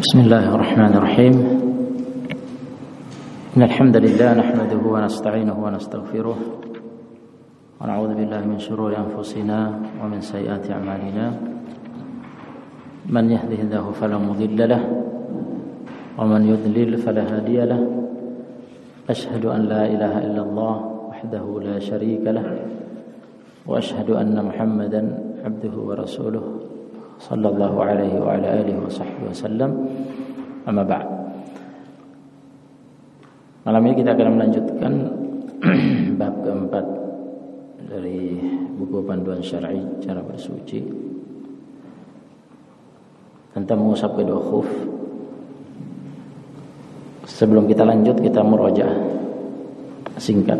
بسم الله الرحمن الرحيم إن الحمد لله نحمده ونستعينه ونستغفره ونعوذ بالله من شرور أنفسنا ومن سيئات أعمالنا من يهده الله فلا مضل له ومن يضلل فلا هادي له أشهد أن لا إله إلا الله وحده لا شريك له وأشهد أن محمدا عبده ورسوله sallallahu alaihi wa ala alihi wa sahbihi wasallam. Amma ba'd. Malam ini kita akan melanjutkan bab keempat dari buku panduan syar'i cara bersuci tentang mengusap kedua khuf. Sebelum kita lanjut, kita murajaah singkat.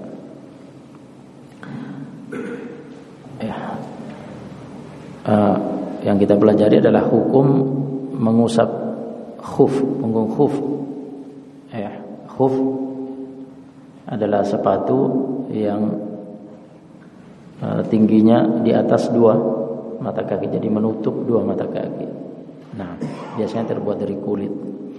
Yang kita pelajari adalah hukum mengusap khuf, punggung khuf. Khuf adalah sepatu yang tingginya di atas dua mata kaki, jadi menutup dua mata kaki. Nah, biasanya terbuat dari kulit.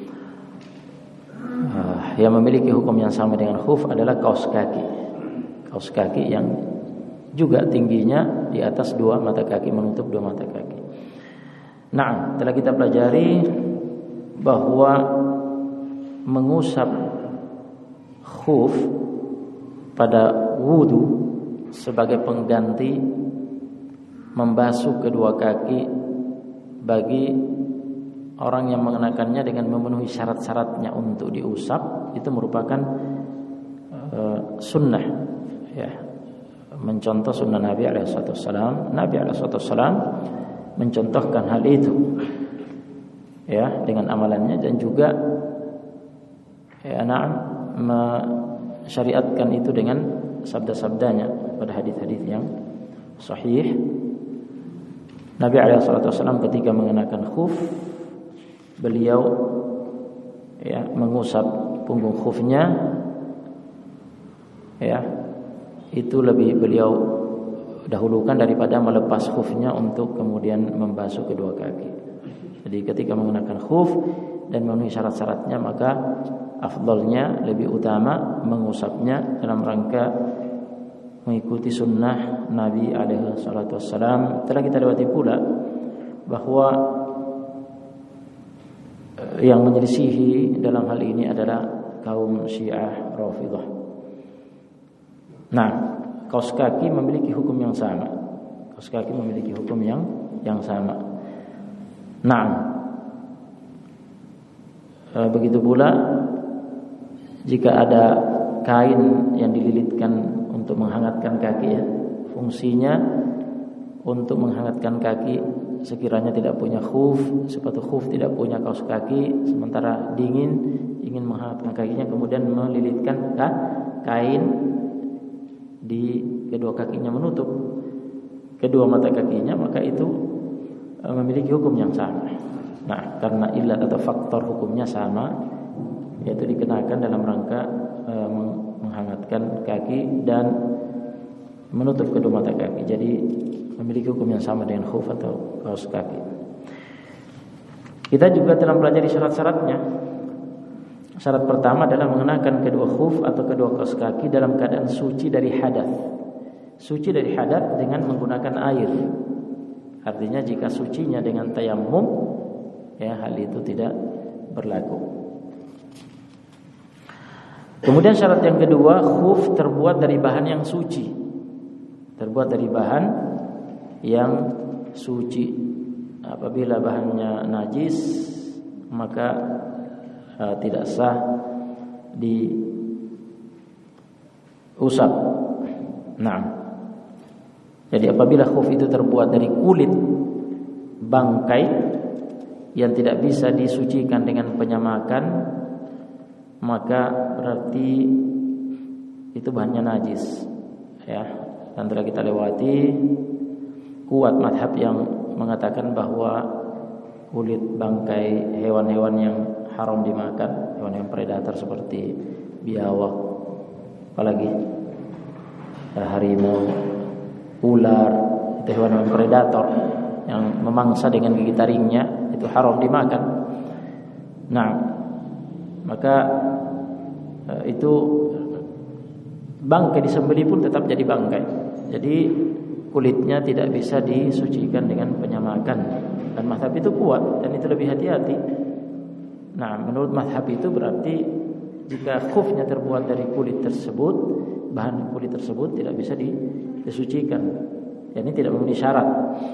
Yang memiliki hukum yang sama dengan khuf adalah kaos kaki. Kaos kaki yang juga tingginya di atas dua mata kaki, menutup dua mata kaki. Nah, telah kita pelajari bahwa mengusap khuf pada wudu sebagai pengganti membasuh kedua kaki bagi orang yang mengenakannya dengan memenuhi syarat-syaratnya untuk diusap, itu merupakan sunnah, ya. Mencontoh sunnah Nabi alaihissalam. Nabi alaihissalam mencontohkan hal itu, ya, dengan amalannya, dan juga mensyariatkan itu dengan sabda-sabdanya pada hadis-hadis yang sahih. Nabi alaihissalam ketika mengenakan khuf, beliau, ya, mengusap punggung khufnya, ya, itu lebih beliau dahulukan daripada melepas khufnya untuk kemudian membasuh kedua kaki. Jadi ketika mengenakan khuf dan memenuhi syarat-syaratnya, maka afdalnya, lebih utama mengusapnya dalam rangka mengikuti sunnah Nabi alaihi salatu wassalam. Telah kita lewati pula bahwa yang menyelisihi dalam hal ini adalah kaum Syiah Rafidhah. Nah, kaos kaki memiliki hukum yang sama. Kaos kaki memiliki hukum yang sama. Nah, begitu pula jika ada kain yang dililitkan untuk menghangatkan kaki, ya, fungsinya untuk menghangatkan kaki sekiranya tidak punya khuf, sepatu khuf tidak punya kaos kaki, sementara ingin menghangatkan kakinya, kemudian melilitkan kain di kedua kakinya, menutup kedua mata kakinya, maka itu memiliki hukum yang sama. Nah, karena ilat atau faktor hukumnya sama, yaitu dikenakan dalam rangka menghangatkan kaki dan menutup kedua mata kaki, jadi memiliki hukum yang sama dengan khuf atau kaos kaki. Kita juga telah pelajari syarat-syaratnya. Syarat pertama adalah mengenakan kedua khuf atau kedua kaos kaki dalam keadaan suci dari hadas. Suci dari hadas dengan menggunakan air. Artinya jika sucinya dengan tayammum, ya, hal itu tidak berlaku. Kemudian syarat yang kedua, khuf terbuat dari bahan yang suci. Terbuat dari bahan yang suci. Apabila bahannya najis, maka tidak sah diusap. Nah, jadi apabila khuf itu terbuat dari kulit bangkai yang tidak bisa disucikan dengan penyamakan, maka berarti itu bahannya najis, ya. Dan telah kita lewati kuat madhab yang mengatakan bahwa kulit bangkai hewan-hewan yang haram dimakan, hewan-hewan predator seperti biawak, apalagi harimau, ular, itu hewan-hewan predator yang memangsa dengan gigi taringnya, itu haram dimakan. Nah, maka itu bangkai disembelih pun tetap jadi bangkai. Jadi kulitnya tidak bisa disucikan dengan penyamakan. Dan mazhab itu kuat dan itu lebih hati-hati. Nah, menurut mazhab itu berarti jika khufnya terbuat dari kulit tersebut, bahan kulit tersebut tidak bisa disucikan. Ini tidak memenuhi syarat.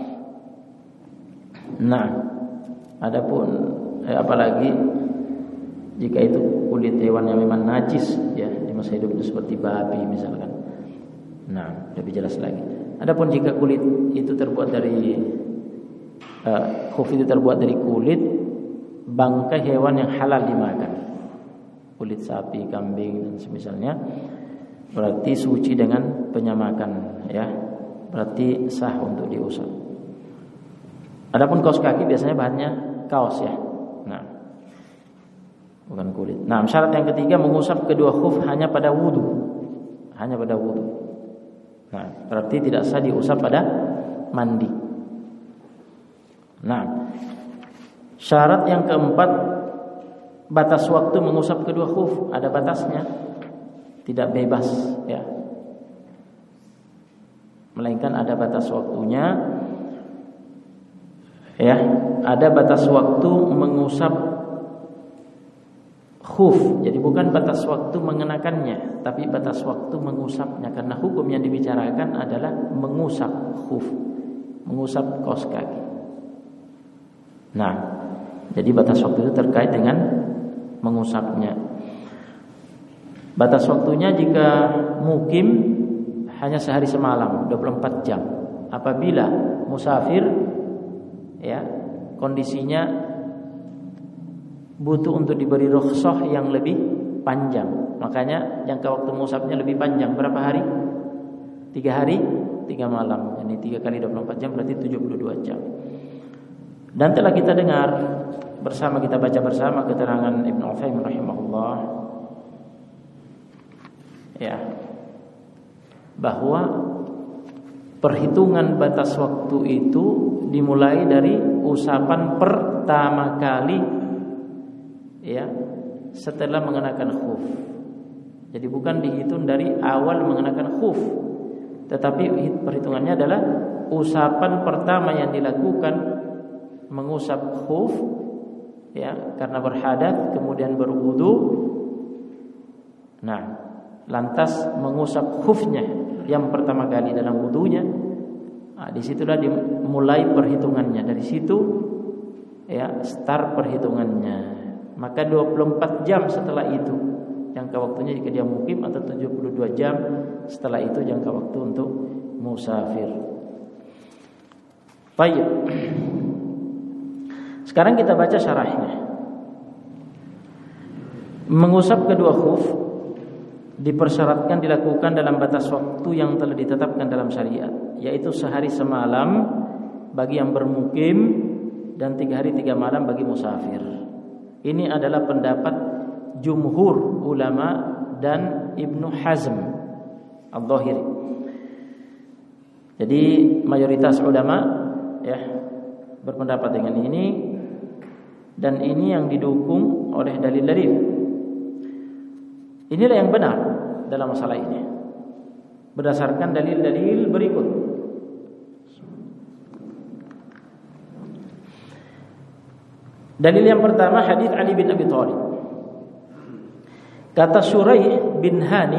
Nah, adapun apalagi jika itu kulit hewan yang memang najis ya di masa hidupnya seperti babi misalkan. Nah, lebih jelas lagi. Adapun jika kulit itu terbuat dari khuf itu terbuat dari kulit bangkai hewan yang halal dimakan, kulit sapi, kambing dan semisalnya, berarti suci dengan penyamakan ya, berarti sah untuk diusap. Adapun kaos kaki biasanya bahannya kaos ya, nah bukan kulit. Nah, syarat yang ketiga mengusap kedua khuf hanya pada wudu, hanya pada wudu. Nah, berarti tidak sah diusap pada mandi. Nah, syarat yang keempat, batas waktu mengusap kedua khuf ada batasnya, tidak bebas ya, melainkan ada batas waktunya ya. Ada batas waktu mengusap khuf, jadi bukan batas waktu mengenakannya, tapi batas waktu mengusapnya, karena hukum yang dibicarakan adalah mengusap khuf, mengusap kaos kaki. Nah, jadi batas waktu itu terkait dengan mengusapnya. Batas waktunya jika mukim hanya sehari semalam, 24 jam. Apabila musafir ya, kondisinya butuh untuk diberi rukhsah yang lebih panjang, makanya jangka waktu mengusapnya lebih panjang. Berapa hari? 3 hari 3 malam. Ini 3 kali 24 jam berarti 72 jam. Dan telah kita dengar bersama, kita baca bersama keterangan Ibnu Utsaimin rahimahullah ya, bahwa perhitungan batas waktu itu dimulai dari usapan pertama kali ya setelah mengenakan khuf. Jadi bukan dihitung dari awal mengenakan khuf, tetapi perhitungannya adalah usapan pertama yang dilakukan mengusap khuf ya, karena berhadas kemudian berwudu. Nah, lantas mengusap khufnya yang pertama kali dalam wudunya. Nah, disitulah dimulai perhitungannya, dari situ ya start perhitungannya. Maka 24 jam setelah itu jangka waktunya jika dia mukim, atau 72 jam setelah itu jangka waktu untuk musafir. Baik. Sekarang kita baca syarahnya. Mengusap kedua khuf dipersyaratkan dilakukan dalam batas waktu yang telah ditetapkan dalam syariat, yaitu sehari semalam bagi yang bermukim dan 3 hari 3 malam bagi musafir. Ini adalah pendapat jumhur ulama dan Ibnu Hazm Al-Dhahiri. Jadi mayoritas ulama ya berpendapat dengan ini, dan ini yang didukung oleh dalil-dalil. Inilah yang benar dalam masalah ini berdasarkan dalil-dalil berikut. Dalil yang pertama, hadis Ali bin Abi Thalib. Kata Shuraih bin Hani,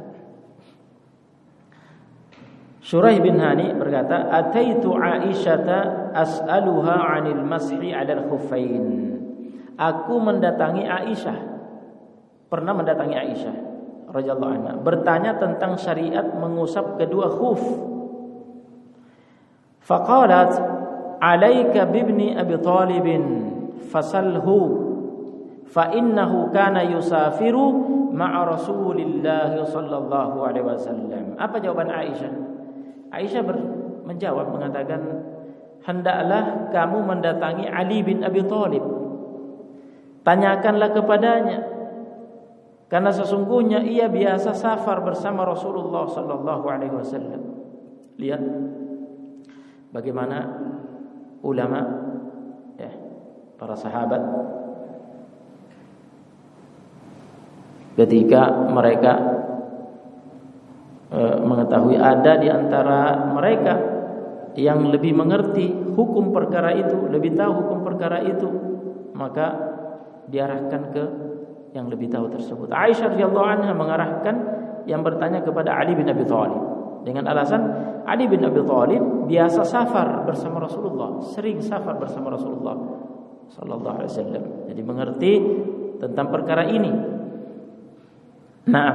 Shuraih bin Hani berkata, "Ataitu Aisyata as'aluha 'anil mashi 'alal khuffain." Aku mendatangi Aisyah, pernah mendatangi Aisyah radhiyallahu anha, bertanya tentang syariat mengusap kedua khuf. Faqalat, "'Alaika bibni Abi Thalib fasalhu fa innahu kana yusafiru ma'a Rasulillah sallallahu alaihi wasallam." Apa jawaban Aisyah? Aisyah menjawab mengatakan, hendaklah kamu mendatangi Ali bin Abi Thalib, tanyakanlah kepadanya, karena sesungguhnya ia biasa safar bersama Rasulullah sallallahu alaihi wasallam. Lihat bagaimana ulama ya, para sahabat ketika mereka mengetahui ada di antara mereka yang lebih mengerti hukum perkara itu, lebih tahu hukum perkara itu, maka diarahkan ke yang lebih tahu tersebut. Aisyah radhiyallahu anha mengarahkan yang bertanya kepada Ali bin Abi Thalib dengan alasan Ali bin Abi Thalib biasa safar bersama Rasulullah, sering safar bersama Rasulullah sallallahu alaihi wasallam. Jadi mengerti tentang perkara ini. Nah,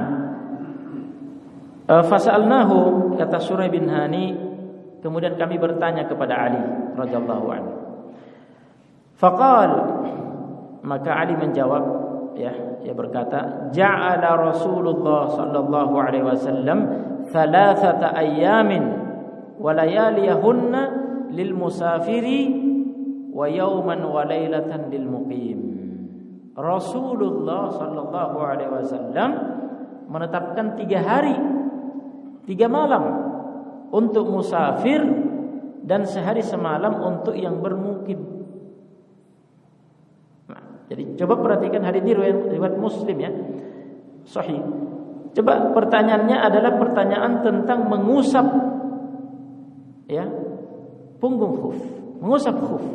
fasalnahu, kata Suraih bin Hani, kemudian kami bertanya kepada Ali radhiyallahu anhu. Faqal, maka Ali menjawab, ia berkata, ja'ala Rasulullah sallallahu alaihi wasallam thalathata ayyamin wa layaliyahunna lil musafiri wa yawman wa lailatan lil muqim. Rasulullah sallallahu alaihi wasallam menetapkan 3 hari 3 malam untuk musafir dan sehari semalam untuk yang bermukim. Nah, jadi coba perhatikan hadis ini riwayat Muslim ya, sahih. Coba pertanyaannya adalah pertanyaan tentang mengusap ya punggung khuf, mengusap khuf.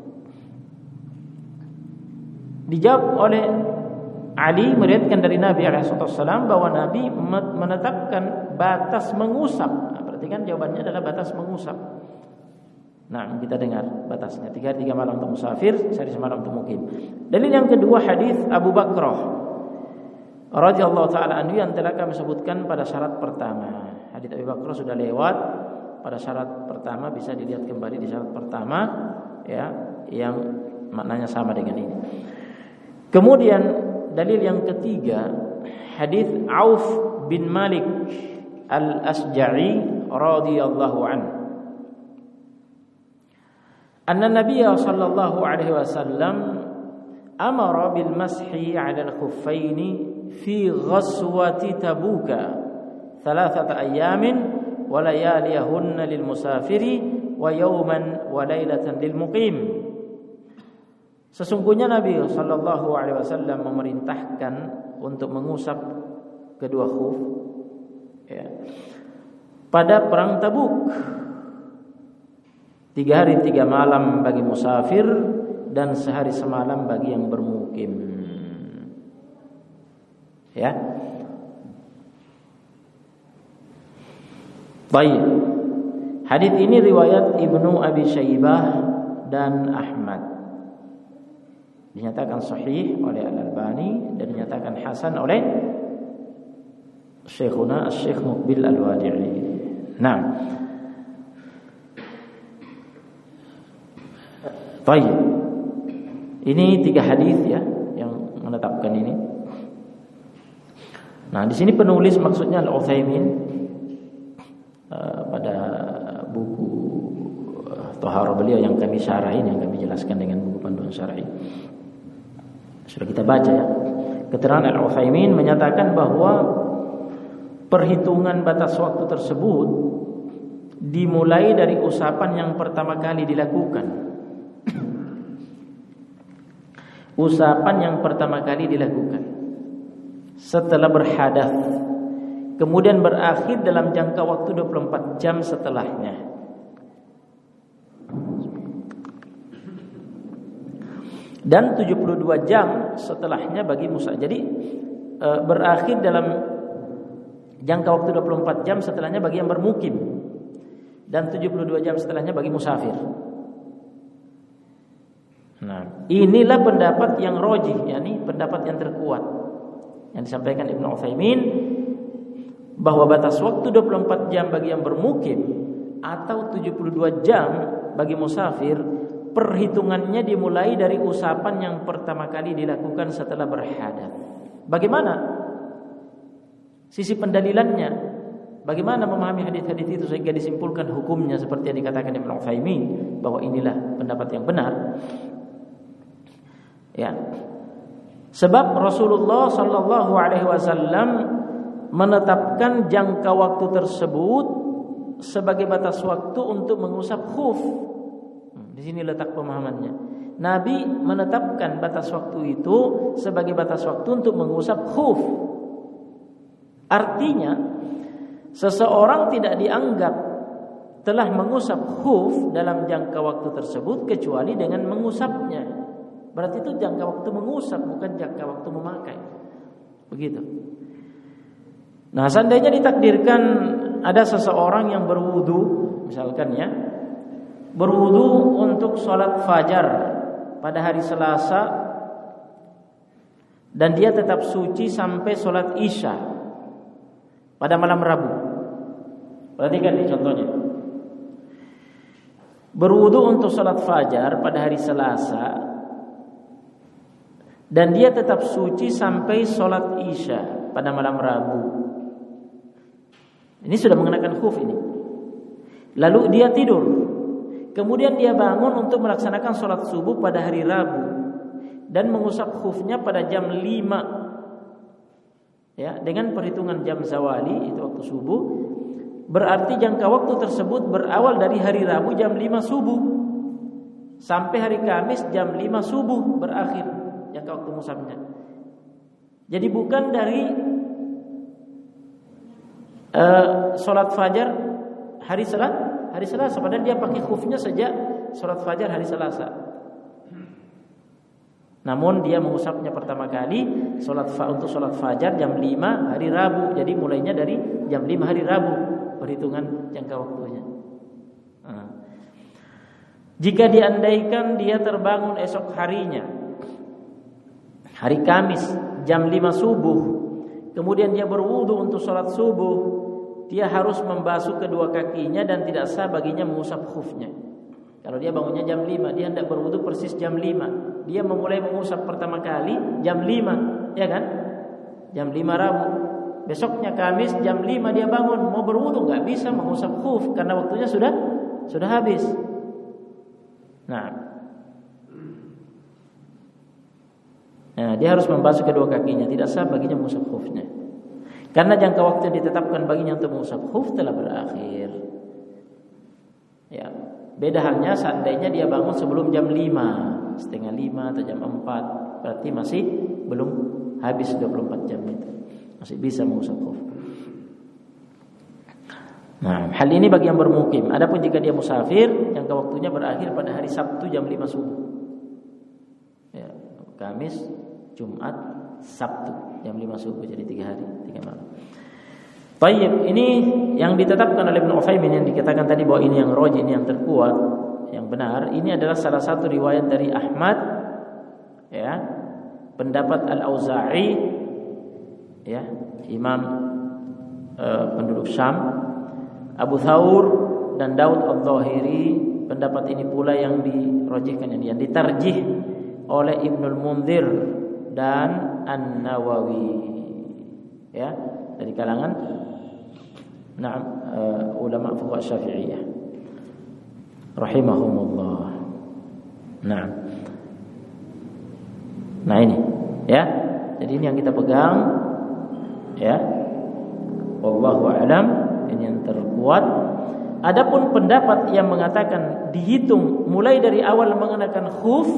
Dijawab oleh Ali meriwayatkan dari Nabi SAW bahwa Nabi menetapkan batas mengusap. Nah, berarti kan jawabannya adalah batas mengusap. Nah, kita dengar batasnya 3 malam untuk musafir, sehari semalam untuk mukim. Dalil yang kedua hadis Abu Bakrah radhiyallahu taala anhu yang telah kami sebutkan pada syarat pertama. Hadis Abu Bakrah sudah lewat pada syarat pertama, bisa dilihat kembali di syarat pertama ya, yang maknanya sama dengan ini. Kemudian dalil yang ketiga hadis Auf bin Malik Al-Asja'i radhiyallahu anhu. Anna Nabiyya sallallahu alaihi wasallam amara bil mashi 'ala al-khuffaini fi ghazwati Tabuk 3 ayamin wa layaliyahunna lil musafiri wa yawman wa lailatan lil muqim. Sesungguhnya Nabi sallallahu alaihi wasallam memerintahkan untuk mengusap kedua khuf ya, pada perang Tabuk. 3 hari 3 malam bagi musafir dan sehari semalam bagi yang bermukim. Ya. Baik. Hadis ini riwayat Ibnu Abi Syaibah dan Ahmad. Dinyatakan sahih oleh Al-Albani dan dinyatakan hasan oleh Syekhuna Syekh Muqbil Al-Wadi'i. Nah. Baik. Ini 3 hadis ya yang menetapkan ini. Nah, di sini penulis maksudnya Al-Utsaimin pada buku Thaharah beliau yang kami syarahin, yang kami jelaskan dengan buku panduan syar'i. Sudah kita baca ya. Keterangan Al-Utsaimin menyatakan bahwa perhitungan batas waktu tersebut dimulai dari usapan yang pertama kali dilakukan. Usapan yang pertama kali dilakukan setelah berhadas, kemudian berakhir dalam jangka waktu 24 jam setelahnya. Dan 72 jam setelahnya bagi musa. Jadi berakhir dalam jangka waktu 24 jam setelahnya bagi yang bermukim, dan 72 jam setelahnya bagi musafir. Nah, inilah pendapat yang rajih, yakni pendapat yang terkuat yang disampaikan Ibnu Utsaimin, bahwa batas waktu 24 jam bagi yang bermukim atau 72 jam bagi musafir, perhitungannya dimulai dari usapan yang pertama kali dilakukan setelah berhadas. Bagaimana sisi pendalilannya? Bagaimana memahami hadis-hadis itu sehingga disimpulkan hukumnya seperti yang dikatakan Ibnu Utsaimin, bahwa inilah pendapat yang benar? Ya. Sebab Rasulullah sallallahu alaihi wasallam menetapkan jangka waktu tersebut sebagai batas waktu untuk mengusap khuf. Di sini letak pemahamannya. Nabi menetapkan batas waktu itu sebagai batas waktu untuk mengusap khuf. Artinya seseorang tidak dianggap telah mengusap khuf dalam jangka waktu tersebut kecuali dengan mengusapnya. Berarti itu jangka waktu mengusap, bukan jangka waktu memakai. Begitu. Nah, seandainya ditakdirkan ada seseorang yang berwudu, misalkan ya, berwudu untuk sholat fajar pada hari Selasa, dan dia tetap suci sampai sholat isya pada malam Rabu. Perhatikan nih contohnya. Berwudu untuk sholat fajar pada hari Selasa, dan dia tetap suci sampai sholat isya pada malam Rabu. Ini sudah mengenakan khuf ini. Lalu dia tidur. Kemudian dia bangun untuk melaksanakan sholat subuh pada hari Rabu dan mengusap khufnya pada jam 5. Ya, dengan perhitungan jam zawali, itu waktu subuh. Berarti jangka waktu tersebut berawal dari hari Rabu jam 5 subuh sampai hari Kamis jam 5 subuh berakhir jangka waktu musabnya. Jadi bukan dari sholat fajar hari Selasa, padahal dia pakai khufnya sejak sholat fajar hari Selasa. Namun dia mengusapnya pertama kali untuk sholat fajar jam 5 hari Rabu. Jadi mulainya dari jam 5 hari Rabu perhitungan jangka waktunya. Jika diandaikan dia terbangun esok harinya, hari Kamis jam 5 subuh, kemudian dia berwudu untuk sholat subuh, dia harus membasuh kedua kakinya dan tidak sah baginya mengusap khufnya. Kalau dia bangunnya jam 5, dia hendak berwudu persis jam 5. Dia memulai mengusap pertama kali jam 5, ya kan? Jam 5 Rabu. Besoknya Kamis jam 5 dia bangun mau berwudu, enggak bisa mengusap khuf karena waktunya sudah habis. Nah, dia harus membasuh kedua kakinya, tidak sah baginya mengusap khufnya. Karena jangka waktu yang ditetapkan baginya untuk mengusap khuf telah berakhir. Ya, beda halnya seandainya dia bangun sebelum jam 5, setengah 5 atau jam 4, berarti masih belum habis 24 jam itu. Masih bisa mengusap khuf. Nah, hal ini bagi yang bermukim. Adapun jika dia musafir, jangka waktunya berakhir pada hari Sabtu jam 5 subuh. Ya, Kamis, Jumat, Sabtu jam 5 subuh, jadi 3 hari, 3 malam. Baik, ini yang ditetapkan oleh Ibnu Utsaimin yang dikatakan tadi bahwa ini yang rajih, ini yang terkuat, yang benar. Ini adalah salah satu riwayat dari Ahmad, ya, pendapat Al-Auza'i, ya, imam penduduk Syam, Abu Thawr dan Daud Al-Zahiri. Pendapat ini pula yang dirajihkan, yang ditarjih oleh Ibnul Munzir dan An-Nawawi, ya, dari kalangan ulama fuqaha Syafi'iyah rahimahumullah. Nah ini, ya. Jadi ini yang kita pegang, ya. Wallahu a'lam, ini yang terkuat. Adapun pendapat yang mengatakan dihitung mulai dari awal mengenakan khuf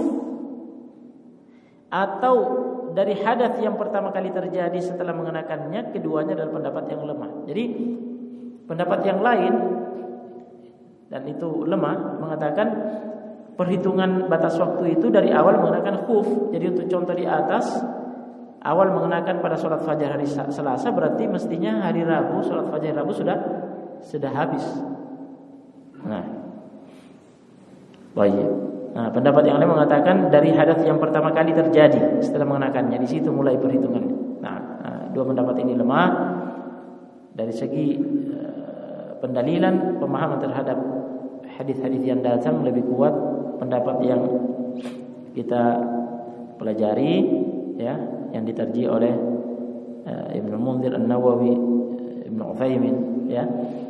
atau dari hadath yang pertama kali terjadi setelah mengenakannya, keduanya adalah pendapat yang lemah. Jadi pendapat yang lain, dan itu lemah, mengatakan perhitungan batas waktu itu dari awal mengenakan khuf. Jadi untuk contoh di atas, awal mengenakan pada sholat fajar hari Selasa, berarti mestinya hari Rabu, sholat fajar Rabu sudah habis. Nah, baik. Nah, pendapat yang lain mengatakan dari hadath yang pertama kali terjadi setelah mengenakannya, di situ mulai perhitungannya. Nah, dua pendapat ini lemah dari segi pendalilan, pemahaman terhadap hadis-hadis yang datang. Lebih kuat pendapat yang kita pelajari, ya, yang ditarjih oleh Ibnu Munzir, An-Nawawi, Ibnu Utsaimin, ya.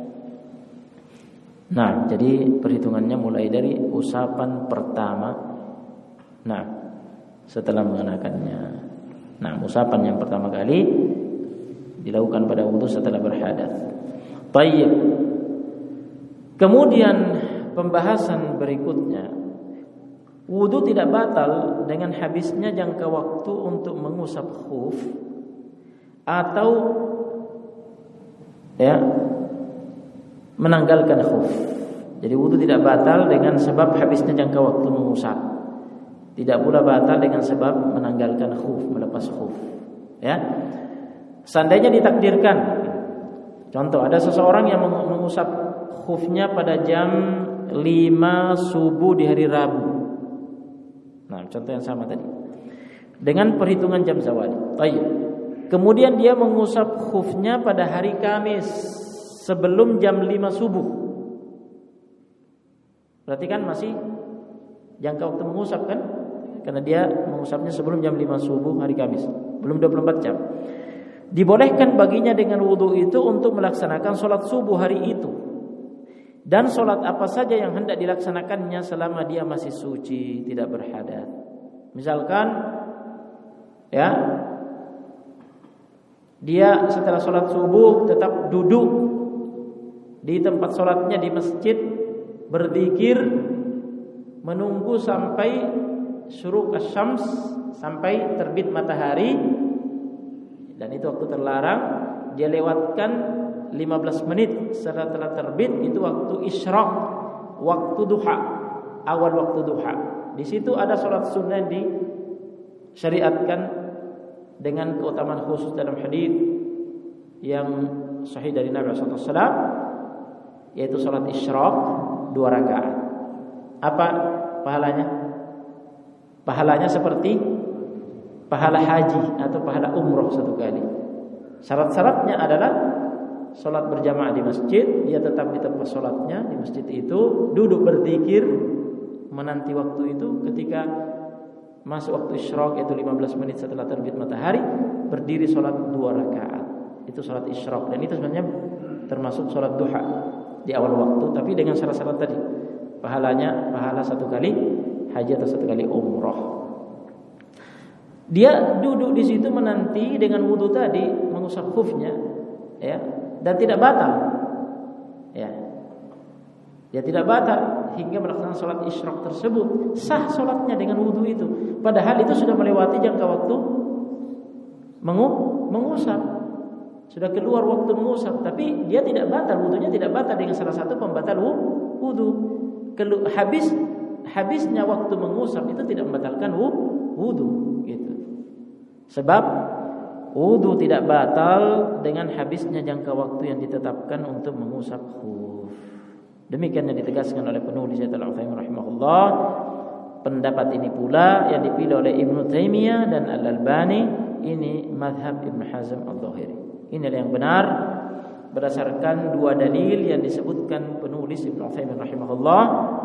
Nah, jadi perhitungannya mulai dari usapan pertama. Nah, setelah mengenakannya. Nah, usapan yang pertama kali dilakukan pada wudu setelah berhadath. Baik. Kemudian pembahasan berikutnya, wudu tidak batal dengan habisnya jangka waktu untuk mengusap khuf atau ya menanggalkan khuf. Jadi wudu tidak batal dengan sebab habisnya jangka waktu mengusap. Tidak pula batal dengan sebab menanggalkan khuf, melepas khuf. Ya. Seandainya ditakdirkan, contoh ada seseorang yang mengusap khufnya pada jam 5 subuh di hari Rabu. Nah, contoh yang sama tadi. Dengan perhitungan jam zawal. Baik. Kemudian dia mengusap khufnya pada hari Kamis sebelum jam 5 subuh. Berarti kan masih jangka waktu mengusap kan? Karena dia mengusapnya sebelum jam 5 subuh hari Kamis, belum 24 jam. Dibolehkan baginya dengan wudu itu untuk melaksanakan sholat subuh hari itu. Dan sholat apa saja yang hendak dilaksanakannya selama dia masih suci, tidak berhadas. Misalkan ya, dia setelah sholat subuh tetap duduk di tempat sholatnya di masjid, berzikir, menunggu sampai syuruq asy-syams, sampai terbit matahari. Dan itu waktu terlarang. Dia lewatkan 15 menit setelah terbit, itu waktu isyraq, waktu duha, awal waktu duha. Di situ ada sholat sunnah disyariatkan dengan keutamaan khusus dalam hadis yang sahih dari Nabi sallallahu alaihi wasallam, yaitu sholat isyraq 2 rakaat. Apa pahalanya? Pahalanya seperti pahala haji atau pahala umroh 1 kali. Syarat-syaratnya adalah sholat berjamaah di masjid, dia tetap di tempat sholatnya di masjid itu, duduk berzikir, menanti waktu itu. Ketika masuk waktu isyraq, yaitu 15 menit setelah terbit matahari, berdiri sholat 2 rakaat. Itu sholat isyraq, dan itu sebenarnya termasuk sholat duha di awal waktu, tapi dengan syarat-syarat tadi. Pahalanya pahala 1 kali haji atau 1 kali umroh. Dia duduk di situ menanti dengan wudu tadi, mengusap khufnya, ya, dan tidak batal, ya. Dia tidak batal hingga melaksanakan sholat isyraq tersebut. Sah sholatnya dengan wudu itu. Padahal itu sudah melewati jangka waktu mengusap. Sudah keluar waktu mengusap, tapi dia tidak batal, wudunya tidak batal dengan salah satu pembatal wudu. Habisnya waktu mengusap itu tidak membatalkan wudu, gitu. Sebab wudu tidak batal dengan habisnya jangka waktu yang ditetapkan untuk mengusap khuf. Demikian yang ditegaskan oleh penulis Al-Utsaimin rahimahullah. Pendapat ini pula yang dipilih oleh Ibnu Taimiyah dan Al-Albani. Ini mazhab Ibnu Hazm Al-Dhahiri. Inilah yang benar berdasarkan 2 dalil yang disebutkan penulis Ibnu Utsaimin rahimahullah.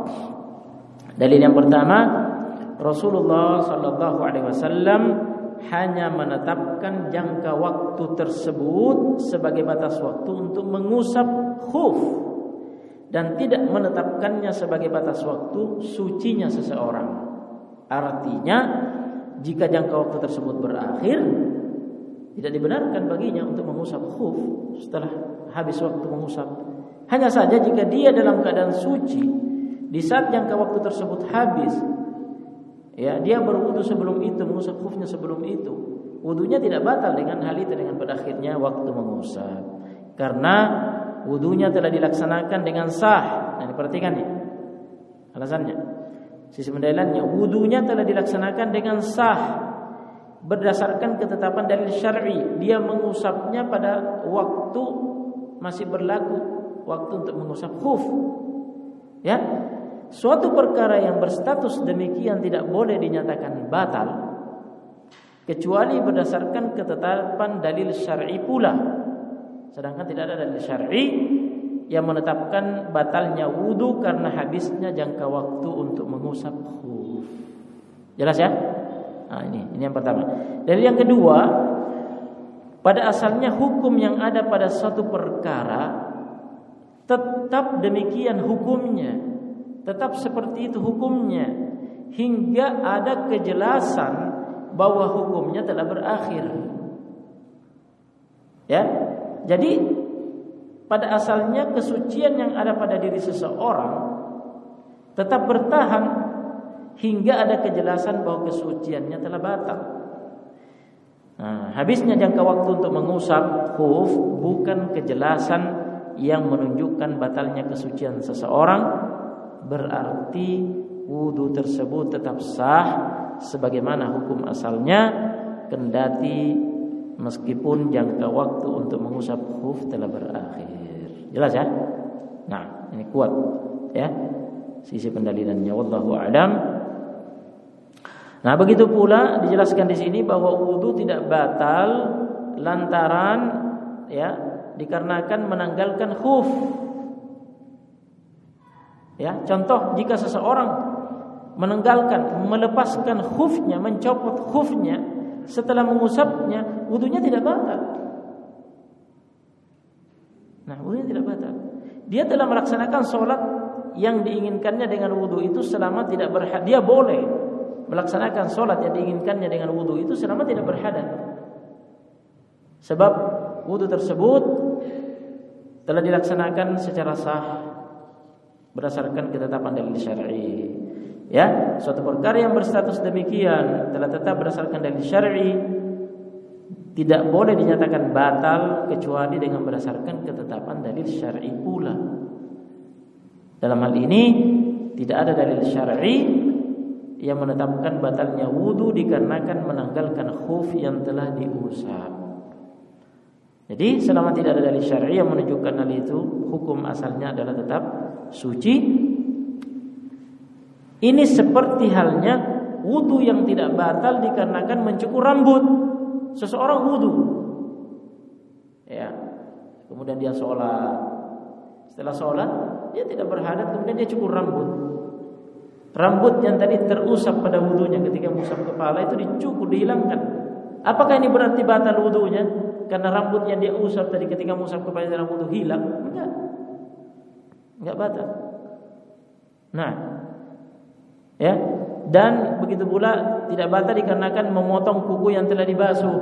Dalil yang pertama, Rasulullah sallallahu alaihi wasallam hanya menetapkan jangka waktu tersebut sebagai batas waktu untuk mengusap khuf, dan tidak menetapkannya sebagai batas waktu sucinya seseorang. Artinya, jika jangka waktu tersebut berakhir, tidak dibenarkan baginya untuk mengusap khuf setelah habis waktu mengusap. Hanya saja jika dia dalam keadaan suci di saat jangka waktu tersebut habis, ya, dia berwudu sebelum itu, mengusap khufnya sebelum itu, wudunya tidak batal dengan hal itu, dengan berakhirnya waktu mengusap, karena wudunya telah dilaksanakan dengan sah. Nah, diperhatikan ya alasannya, sisi pendalilannya, wudunya telah dilaksanakan dengan sah berdasarkan ketetapan dalil syar'i. Dia mengusapnya pada waktu masih berlaku waktu untuk mengusap khuf, ya. Suatu perkara yang berstatus demikian tidak boleh dinyatakan batal kecuali berdasarkan ketetapan dalil syar'i pula. Sedangkan tidak ada dalil syar'i yang menetapkan batalnya wudu karena habisnya jangka waktu untuk mengusap khuf. Jelas ya? Nah, ini yang pertama. Dalil yang kedua, pada asalnya hukum yang ada pada suatu perkara tetap demikian hukumnya, tetap seperti itu hukumnya, hingga ada kejelasan bahwa hukumnya telah berakhir. Ya, jadi pada asalnya kesucian yang ada pada diri seseorang tetap bertahan hingga ada kejelasan bahwa kesuciannya telah batal. Nah, habisnya jangka waktu untuk mengusap khuf bukan kejelasan yang menunjukkan batalnya kesucian seseorang, berarti wudu tersebut tetap sah sebagaimana hukum asalnya, kendati meskipun jangka waktu untuk mengusap khuf telah berakhir. Jelas ya? Nah, ini kuat ya sisi pendalilannya, wallahu a'lam. Nah, begitu pula dijelaskan di sini bahwa wudu tidak batal lantaran ya dikarenakan menanggalkan khuf. Ya, contoh jika seseorang melepaskan khufnya, mencopot khufnya setelah mengusapnya, wudunya tidak batal. Nah, wudunya tidak batal. Dia telah melaksanakan sholat yang diinginkannya dengan wudu itu selama tidak berhadas. Dia boleh melaksanakan sholat yang diinginkannya dengan wudu itu selama tidak berhadas. Sebab wudu tersebut telah dilaksanakan secara sah berdasarkan ketetapan dalil syar'i. Ya, suatu perkara yang berstatus demikian telah tetap berdasarkan dalil syar'i, tidak boleh dinyatakan batal kecuali dengan berdasarkan ketetapan dalil syar'i pula. Dalam hal ini tidak ada dalil syar'i yang menetapkan batalnya wudu dikarenakan menanggalkan khuf yang telah diusap. Jadi selama tidak ada dalil syar'i yang menunjukkan hal itu, hukum asalnya adalah tetap suci. Ini seperti halnya wudu yang tidak batal dikarenakan mencukur rambut. Seseorang wudu, ya, kemudian dia sholat. Setelah sholat dia tidak berhadas, kemudian dia cukur rambut. Rambut yang tadi terusap pada wudunya ketika mengusap kepala itu dicukur, dihilangkan. Apakah ini berarti batal wudunya? Karena rambut yang dia usap tadi ketika mengusap kepala dalam wudu hilang? Enggak batal. Nah, ya, dan begitu pula tidak batal dikarenakan memotong kuku yang telah dibasuh.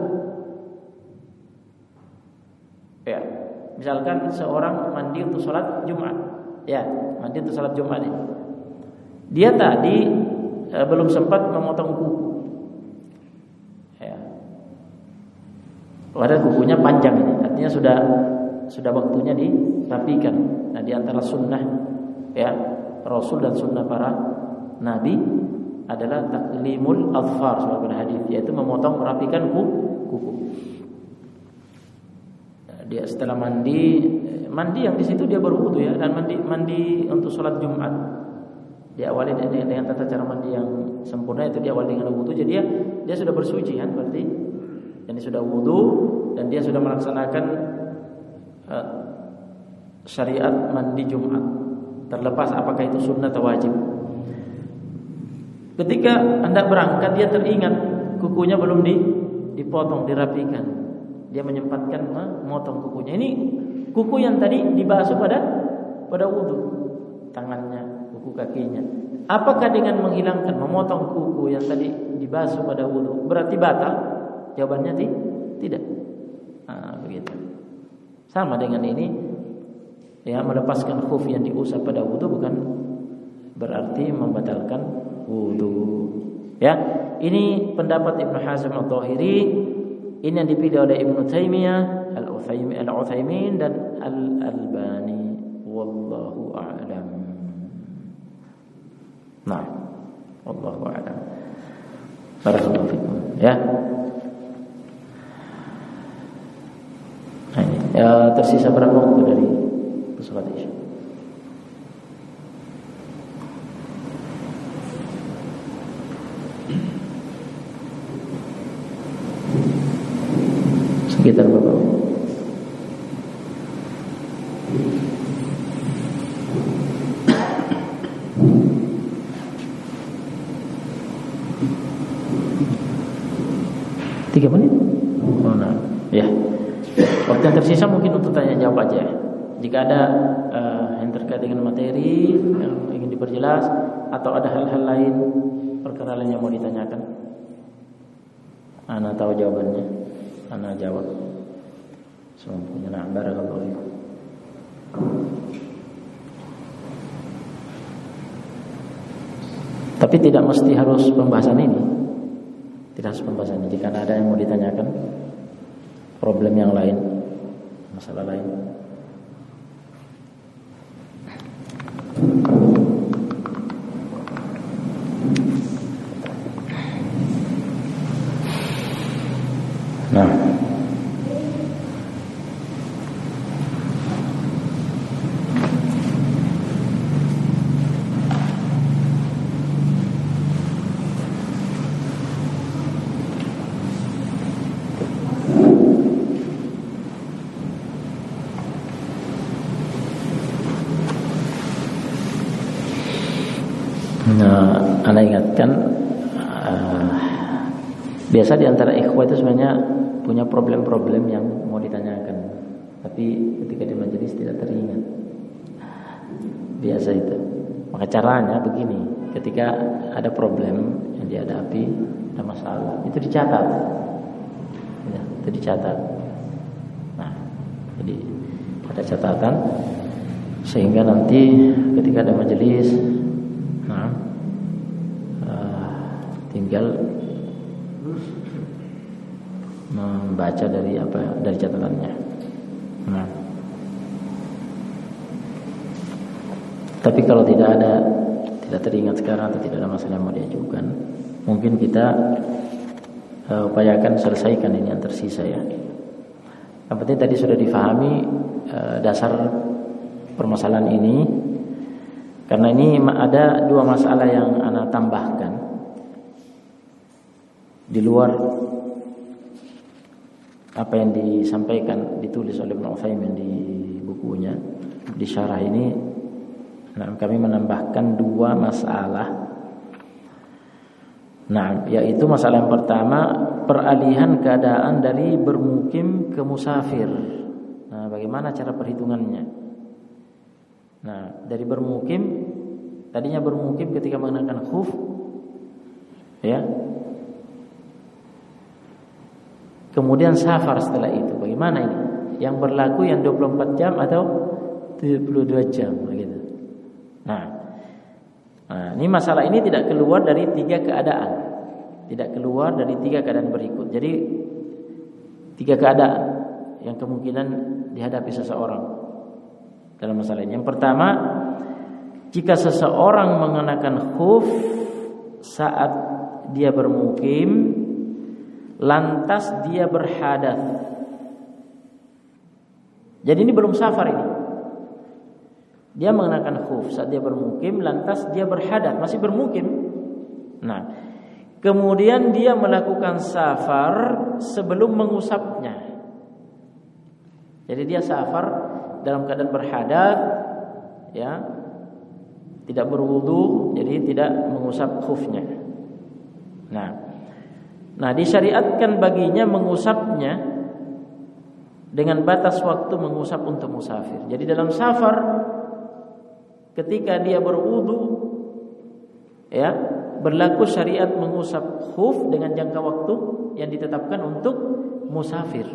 Ya, misalkan seorang mandi untuk sholat Jumat, ya, mandi untuk sholat Jumat ini. Dia tadi belum sempat memotong kuku, ya. Padahal kukunya panjang ini, artinya sudah waktunya dirapikan. Nah, di antara sunnah ya Rasul dan sunnah para Nabi adalah taklimul adfar sebagaimana hadis, yaitu memotong merapikan kuku. Dia setelah mandi yang di situ dia berwudu ya, dan mandi untuk sholat Jumat. Dia awali dengan tata cara mandi yang sempurna, itu dia awali dengan wudu. Jadi dia sudah bersuci kan, berarti dan dia sudah wudu dan dia sudah melaksanakan syariat mandi Jumat. Terlepas apakah itu sunnah atau wajib. Ketika hendak berangkat dia teringat kukunya belum dipotong, dirapikan. Dia menyempatkan memotong kukunya. Ini kuku yang tadi dibasuh pada wudu, tangannya, kuku kakinya. Apakah dengan menghilangkan, memotong kuku yang tadi dibasuh pada wudu berarti batal? Jawabannya tidak. Nah, begitu. Sama dengan ini, ya, melepaskan khuf yang diusap pada wudu bukan berarti membatalkan wudu. Ya, ini pendapat Ibnu Hazm Al-Dhahiri. Ini yang dipilih oleh Ibnu Taimiyah, Al-Utsaimin dan Al-Albani. Wallahu a'lam. Nah, wallahu a'lam. Barakallahu fikum. Ya. Nah, ini, ya, tersisa berapa waktu dari salat Isya? Sekitar berapa? Tiga menit? Oh, nah, ya. Waktu yang tersisa mungkin untuk tanya jawab aja. Jika ada yang terkait dengan materi yang ingin diperjelas atau ada hal-hal lain, perkara lain yang mau ditanyakan, ana tahu jawabannya, ana jawab semampunya. Nah, barakallahu fikum. Tapi tidak mesti harus pembahasan ini. Tidak harus pembahasan ini. Jika ada yang mau ditanyakan, problem yang lain, masalah lain. Nah, Anda ingatkan, biasa di antara ikhwah itu sebenarnya punya problem-problem yang mau ditanyakan, tapi ketika di majelis tidak teringat. Biasa itu. Maka caranya begini, ketika ada problem yang dihadapi, ada masalah, itu dicatat. Ya, itu dicatat. Nah, jadi ada catatan sehingga nanti ketika ada majelis, tinggal membaca dari catatannya. Nah, tapi kalau tidak teringat sekarang atau tidak ada masalah yang mau diajukan, mungkin kita upayakan selesaikan ini yang tersisa ya. Yang penting tadi sudah difahami dasar permasalahan ini, karena ini ada dua masalah yang ana tambahkan di luar apa yang disampaikan, ditulis oleh Ibnu Utsaimin di bukunya, di syarah ini. Nah, kami menambahkan dua masalah. Nah, yaitu masalah yang pertama, peralihan keadaan dari bermukim ke musafir. Nah, bagaimana cara perhitungannya? Nah, dari bermukim, tadinya bermukim ketika mengenakan khuf, ya. Kemudian safar setelah itu, bagaimana ini? Yang berlaku yang 24 jam atau 72 jam begitu. Nah, ini masalah ini tidak keluar dari tiga keadaan. Tidak keluar dari tiga keadaan berikut. Jadi tiga keadaan yang kemungkinan dihadapi seseorang dalam masalah ini. Yang pertama, jika seseorang mengenakan khuf saat dia bermukim, lantas dia berhadas. Jadi ini belum safar ini. Dia mengenakan khuf saat dia bermukim, lantas dia berhadas, masih bermukim. Nah, kemudian dia melakukan safar sebelum mengusapnya. Jadi dia safar dalam keadaan berhadas, ya, tidak berwudu, jadi tidak mengusap khufnya. Nah, disyariatkan baginya mengusapnya dengan batas waktu mengusap untuk musafir. Jadi dalam safar, ketika dia berwudu, ya, berlaku syariat mengusap khuf dengan jangka waktu yang ditetapkan untuk musafir.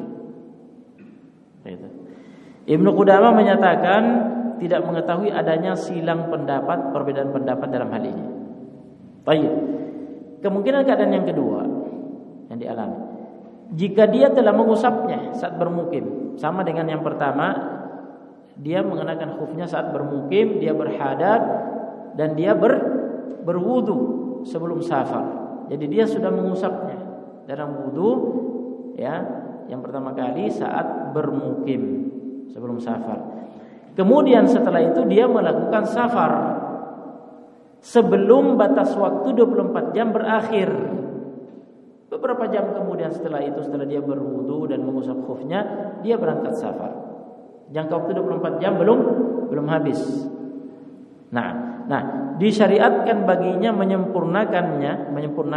Ibnu Qudamah menyatakan tidak mengetahui adanya silang pendapat, perbedaan pendapat dalam hal ini. Baik. Kemungkinan keadaan yang kedua yang dialami, jika dia telah mengusapnya saat bermukim, sama dengan yang pertama, dia mengenakan khufnya saat bermukim, dia berhadas dan dia berwudu sebelum safar. Jadi dia sudah mengusapnya dalam wudu, ya, yang pertama kali saat bermukim sebelum safar. Kemudian setelah itu dia melakukan safar sebelum batas waktu 24 jam berakhir. Beberapa jam kemudian setelah itu, setelah dia berwudu dan mengusap khufnya, dia berangkat safar. Jangka waktu 24 jam belum habis. Nah, disyariatkan baginya menyempurnakan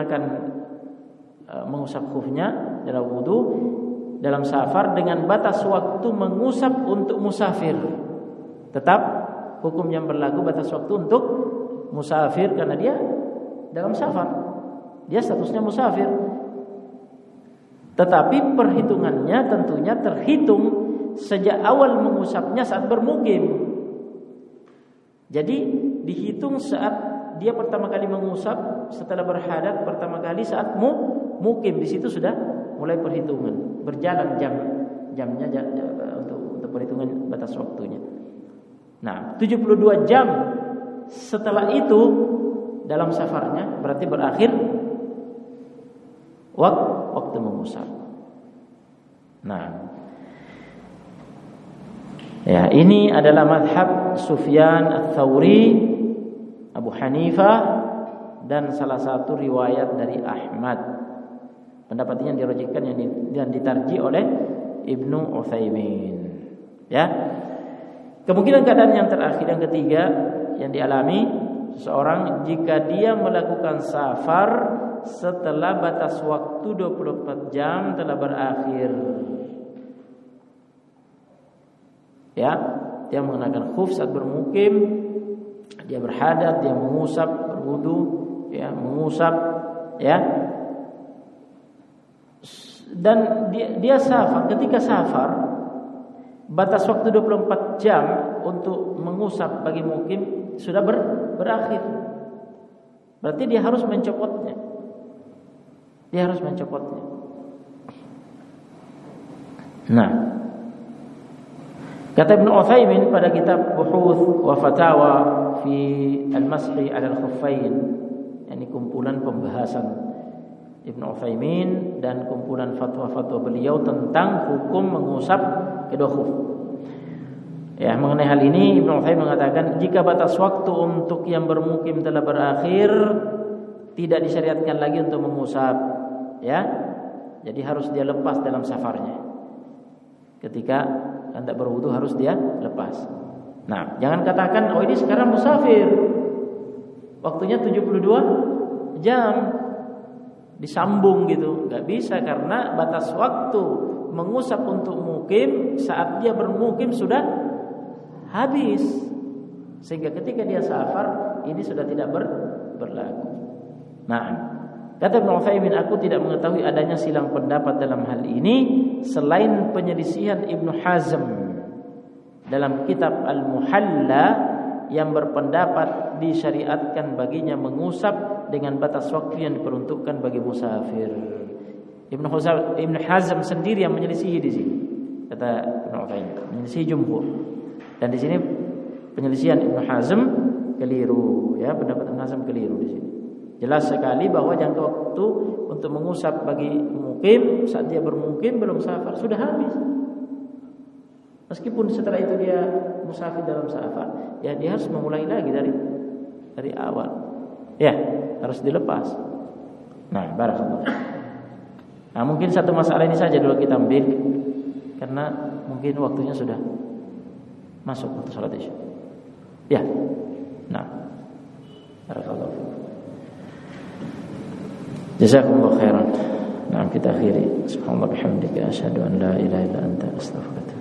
mengusap khufnya dalam wudu dalam safar dengan batas waktu mengusap untuk musafir. Tetap hukum yang berlaku batas waktu untuk musafir karena dia dalam safar. Dia statusnya musafir. Tetapi perhitungannya tentunya terhitung sejak awal mengusapnya saat bermukim. Jadi dihitung saat dia pertama kali mengusap setelah berhadas pertama kali saat mukim. Di situ sudah mulai perhitungan, berjalan jamnya untuk perhitungan batas waktunya. Nah, 72 jam setelah itu dalam safarnya berarti berakhir waktu mengusap. Nah, ya, ini adalah madhab Sufyan Ats-Tsauri, Abu Hanifah, dan salah satu riwayat dari Ahmad. Pendapat ini yang dirujukkan yang ditarjih oleh Ibnu Utsaimin. Ya. Kemungkinan keadaan yang terakhir, yang ketiga yang dialami seseorang jika dia melakukan safar setelah batas waktu 24 jam telah berakhir. Ya, dia mengenakan khuf saat bermukim, dia berhadat, dia mengusap, berwudu, ya, mengusap, ya. Dan dia safar, ketika safar batas waktu 24 jam untuk mengusap bagi mukim sudah berakhir. Berarti dia harus mencopotnya. Dia harus mencopotnya. Nah, kata Ibnu Utsaimin pada kitab Buhuth wa Fatawa fi al-Mashi 'ala al-Khuffain, yakni kumpulan pembahasan Ibnu Utsaimin dan kumpulan fatwa-fatwa beliau tentang hukum mengusap kedua khuf. Ya, mengenai hal ini Ibnu Utsaimin mengatakan jika batas waktu untuk yang bermukim telah berakhir tidak disyariatkan lagi untuk mengusap, ya. Jadi harus dia lepas dalam safarnya. Ketika hendak berwudu harus dia lepas. Nah, jangan katakan oh ini sekarang musafir. Waktunya 72 jam. Disambung gitu, nggak bisa karena batas waktu mengusap untuk mukim saat dia bermukim sudah habis, sehingga ketika dia safar ini sudah tidak berlaku. Nah, kata Ibnu Utsaimin, aku tidak mengetahui adanya silang pendapat dalam hal ini selain penyelisihan Ibnu Hazm dalam kitab Al-Muhalla yang berpendapat disyariatkan baginya mengusap dengan batas waktu yang diperuntukkan bagi musafir. Ibnu Hazm sendiri yang menyelisihi di sini. Kata Ibnu Utsaimin, menyelisihi jumhur. Dan di sini penyelisihan Ibnu Hazm keliru, ya, pendapat Ibnu Hazm keliru di sini. Jelas sekali bahwa jangka waktu untuk mengusap bagi mukim saat dia bermukim belum safar sudah habis. Meskipun setelah itu dia musafir dalam safar, ya dia harus memulai lagi dari awal. Ya, harus dilepas. Nah, barakallahu. Nah, mungkin satu masalah ini saja dulu kita ambil karena mungkin waktunya sudah masuk waktu salat Isya. Ya. Nah. Barakallahu. Jazakumullahu khairan. Nah, kita akhiri. Subhanallah bihamdika asyhadu an la ilaha illa anta astaghfiruka